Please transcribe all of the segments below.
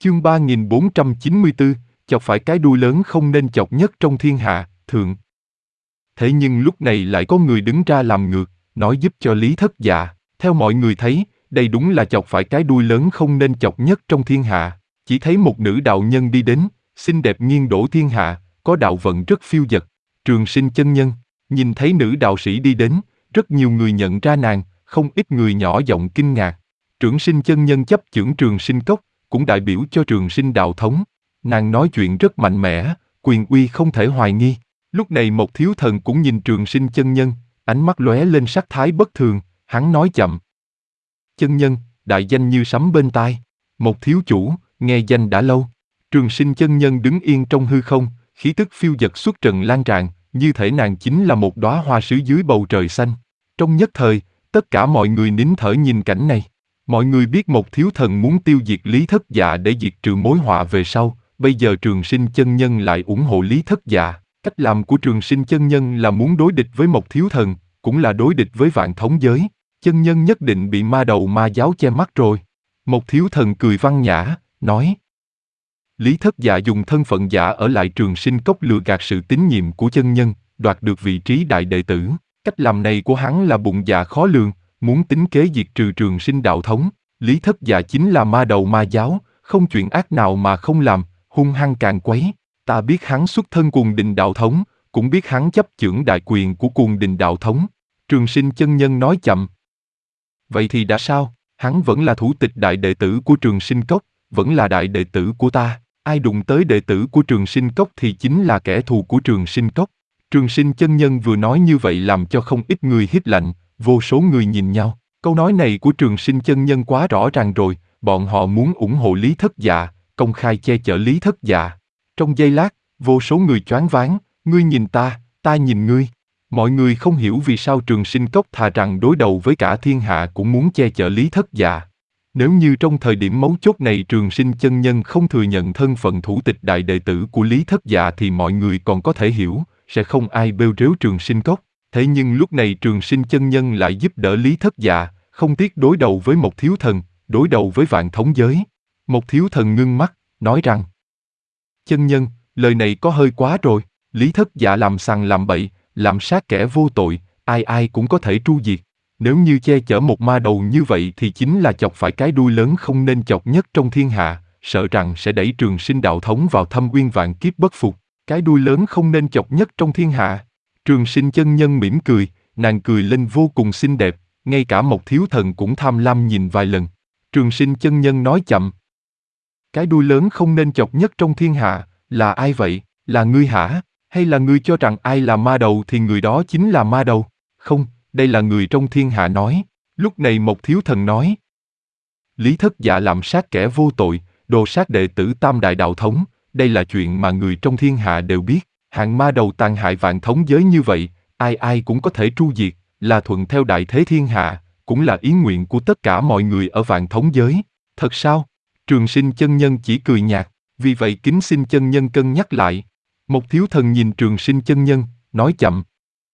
Chương 3494, chọc phải cái đuôi lớn không nên chọc nhất trong thiên hạ, thượng. Thế nhưng lúc này lại có người đứng ra làm ngược, nói giúp cho Lý Thất Dạ. Theo mọi người thấy, đây đúng là chọc phải cái đuôi lớn không nên chọc nhất trong thiên hạ. Chỉ thấy một nữ đạo nhân đi đến, xinh đẹp nghiêng đổ thiên hạ, có đạo vận rất phiêu dật. Trường Sinh chân nhân, nhìn thấy nữ đạo sĩ đi đến, rất nhiều người nhận ra nàng, không ít người nhỏ giọng kinh ngạc. Trường Sinh chân nhân chấp chưởng Trường Sinh cốc, cũng đại biểu cho Trường Sinh đạo thống. Nàng nói chuyện rất mạnh mẽ, quyền uy không thể hoài nghi. Lúc này một thiếu thần cũng nhìn Trường Sinh chân nhân, ánh mắt lóe lên sắc thái bất thường, hắn nói chậm. Chân nhân, đại danh như sấm bên tai. Một thiếu chủ, nghe danh đã lâu. Trường Sinh chân nhân đứng yên trong hư không, khí tức phiêu dật xuất trần lan tràn, như thể nàng chính là một đóa hoa sứ dưới bầu trời xanh. Trong nhất thời, tất cả mọi người nín thở nhìn cảnh này. Mọi người biết một thiếu thần muốn tiêu diệt Lý Thất Dạ để diệt trừ mối họa về sau, bây giờ Trường Sinh chân nhân lại ủng hộ Lý Thất Dạ. Cách làm của Trường Sinh chân nhân là muốn đối địch với một thiếu thần, cũng là đối địch với vạn thống giới. Chân nhân nhất định bị ma đầu ma giáo che mắt rồi. Một thiếu thần cười văn nhã, nói. Lý Thất Dạ dùng thân phận giả ở lại Trường Sinh cốc lừa gạt sự tín nhiệm của chân nhân, đoạt được vị trí đại đệ tử. Cách làm này của hắn là bụng dạ khó lường, muốn tính kế diệt trừ Trường Sinh đạo thống. Lý Thất Dạ chính là ma đầu ma giáo, không chuyện ác nào mà không làm, hung hăng càng quấy. Ta biết hắn xuất thân Cuồng Đình đạo thống, cũng biết hắn chấp chưởng đại quyền của Cuồng Đình đạo thống. Trường Sinh chân nhân nói chậm. Vậy thì đã sao? Hắn vẫn là thủ tịch đại đệ tử của Trường Sinh cốc, vẫn là đại đệ tử của ta. Ai đụng tới đệ tử của Trường Sinh cốc thì chính là kẻ thù của Trường Sinh cốc. Trường Sinh chân nhân vừa nói như vậy làm cho không ít người hít lạnh, vô số người nhìn nhau. Câu nói này của Trường Sinh chân nhân quá rõ ràng rồi, bọn họ muốn ủng hộ Lý Thất Dạ, công khai che chở Lý Thất Dạ. Trong giây lát, vô số người choáng váng, ngươi nhìn ta, ta nhìn ngươi. Mọi người không hiểu vì sao Trường Sinh cốc thà rằng đối đầu với cả thiên hạ cũng muốn che chở Lý Thất Dạ. Nếu như trong thời điểm mấu chốt này Trường Sinh chân nhân không thừa nhận thân phận thủ tịch đại đệ tử của Lý Thất Dạ thì mọi người còn có thể hiểu, sẽ không ai bêu rếu Trường Sinh cốc. Thế nhưng lúc này Trường Sinh chân nhân lại giúp đỡ Lý Thất Dạ, không tiếc đối đầu với một thiếu thần, đối đầu với vạn thống giới. Một thiếu thần ngưng mắt, nói rằng: Chân nhân, lời này có hơi quá rồi. Lý Thất Dạ làm sằng làm bậy, làm sát kẻ vô tội, ai ai cũng có thể tru diệt. Nếu như che chở một ma đầu như vậy thì chính là chọc phải cái đuôi lớn không nên chọc nhất trong thiên hạ, sợ rằng sẽ đẩy Trường Sinh đạo thống vào thâm uyên vạn kiếp bất phục. Cái đuôi lớn không nên chọc nhất trong thiên hạ. Trường Sinh chân nhân mỉm cười, nàng cười lên vô cùng xinh đẹp, ngay cả một thiếu thần cũng tham lam nhìn vài lần. Trường Sinh chân nhân nói chậm. Cái đuôi lớn không nên chọc nhất trong thiên hạ, là ai vậy? Là ngươi hả? Hay là ngươi cho rằng ai là ma đầu thì người đó chính là ma đầu? Không, đây là người trong thiên hạ nói. Lúc này một thiếu thần nói. Lý Thất Dạ làm sát kẻ vô tội, đồ sát đệ tử Tam Đại đạo thống, đây là chuyện mà người trong thiên hạ đều biết. Hạng ma đầu tàn hại vạn thống giới như vậy, ai ai cũng có thể tru diệt, là thuận theo đại thế thiên hạ, cũng là ý nguyện của tất cả mọi người ở vạn thống giới. Thật sao? Trường Sinh chân nhân chỉ cười nhạt, vì vậy kính xin chân nhân cân nhắc lại. Một thiếu thần nhìn Trường Sinh chân nhân, nói chậm.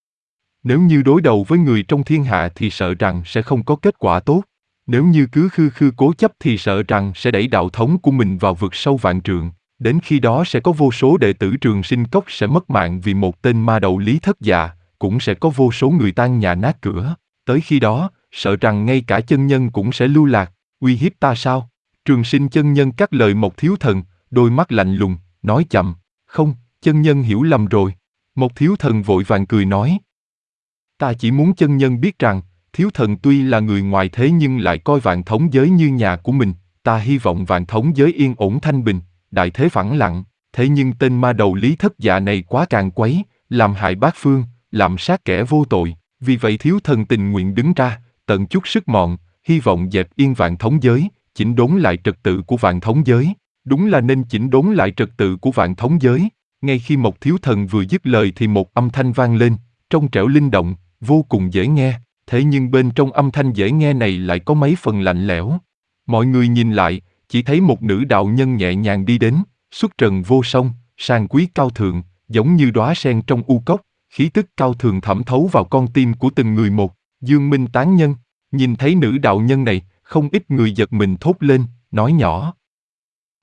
Nếu như đối đầu với người trong thiên hạ thì sợ rằng sẽ không có kết quả tốt. Nếu như cứ khư khư cố chấp thì sợ rằng sẽ đẩy đạo thống của mình vào vực sâu vạn trượng. Đến khi đó sẽ có vô số đệ tử Trường Sinh cốc sẽ mất mạng vì một tên ma đầu Lý Thất Dạ, cũng sẽ có vô số người tan nhà nát cửa. Tới khi đó, sợ rằng ngay cả chân nhân cũng sẽ lưu lạc, uy hiếp ta sao? Trường Sinh chân nhân cắt lời một thiếu thần, đôi mắt lạnh lùng, nói chậm. Không, chân nhân hiểu lầm rồi. Một thiếu thần vội vàng cười nói. Ta chỉ muốn chân nhân biết rằng, thiếu thần tuy là người ngoài thế nhưng lại coi vạn thống giới như nhà của mình. Ta hy vọng vạn thống giới yên ổn thanh bình, đại thế phẳng lặng. Thế nhưng tên ma đầu Lý Thất Dạ này quá càng quấy, làm hại bát phương, làm sát kẻ vô tội. Vì vậy thiếu thần tình nguyện đứng ra, tận chút sức mọn, hy vọng dẹp yên vạn thống giới, chỉnh đốn lại trật tự của vạn thống giới. Đúng là nên chỉnh đốn lại trật tự của vạn thống giới. Ngay khi một thiếu thần vừa dứt lời thì một âm thanh vang lên, trong trẻo linh động, vô cùng dễ nghe. Thế nhưng bên trong âm thanh dễ nghe này lại có mấy phần lạnh lẽo. Mọi người nhìn lại, chỉ thấy một nữ đạo nhân nhẹ nhàng đi đến, xuất trần vô song, sang quý cao thượng, giống như đóa sen trong u cốc, khí tức cao thượng thẩm thấu vào con tim của từng người một. Dương Minh tán nhân, nhìn thấy nữ đạo nhân này, không ít người giật mình thốt lên, nói nhỏ.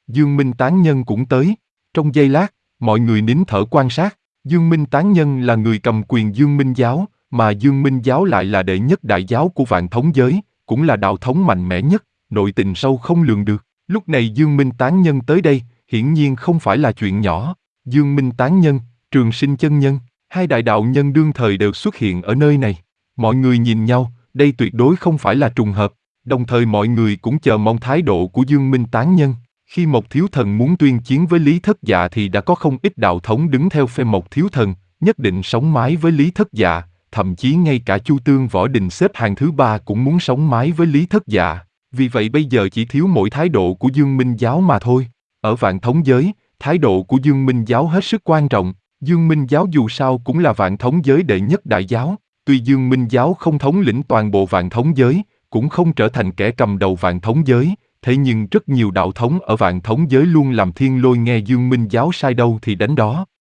Dương Minh Tán Nhân cũng tới. Trong giây lát, mọi người nín thở quan sát. Dương Minh Tán Nhân là người cầm quyền Dương Minh Giáo, mà Dương Minh Giáo lại là đệ nhất đại giáo của vạn thống giới, cũng là đạo thống mạnh mẽ nhất, nội tình sâu không lường được. Lúc này Dương Minh Tán Nhân tới đây, hiển nhiên không phải là chuyện nhỏ. Dương Minh Tán Nhân, Trường Sinh Chân Nhân, hai đại đạo nhân đương thời đều xuất hiện ở nơi này. Mọi người nhìn nhau, đây tuyệt đối không phải là trùng hợp. Đồng thời mọi người cũng chờ mong thái độ của Dương Minh Tán Nhân. Khi Mộc Thiếu Thần muốn tuyên chiến với Lý Thất Dạ thì đã có không ít đạo thống đứng theo phe Mộc Thiếu Thần, nhất định sống mái với Lý Thất Dạ, thậm chí ngay cả Chu Tương Võ Đình xếp hàng thứ 3 cũng muốn sống mái với Lý Thất Dạ. Vì vậy bây giờ chỉ thiếu mỗi thái độ của Dương Minh Giáo mà thôi. Ở vạn thống giới, thái độ của Dương Minh Giáo hết sức quan trọng. Dương Minh Giáo dù sao cũng là vạn thống giới đệ nhất đại giáo. Tuy Dương Minh Giáo không thống lĩnh toàn bộ vạn thống giới, cũng không trở thành kẻ cầm đầu vạn thống giới, thế nhưng rất nhiều đạo thống ở vạn thống giới luôn làm thiên lôi nghe Dương Minh Giáo sai đâu thì đánh đó.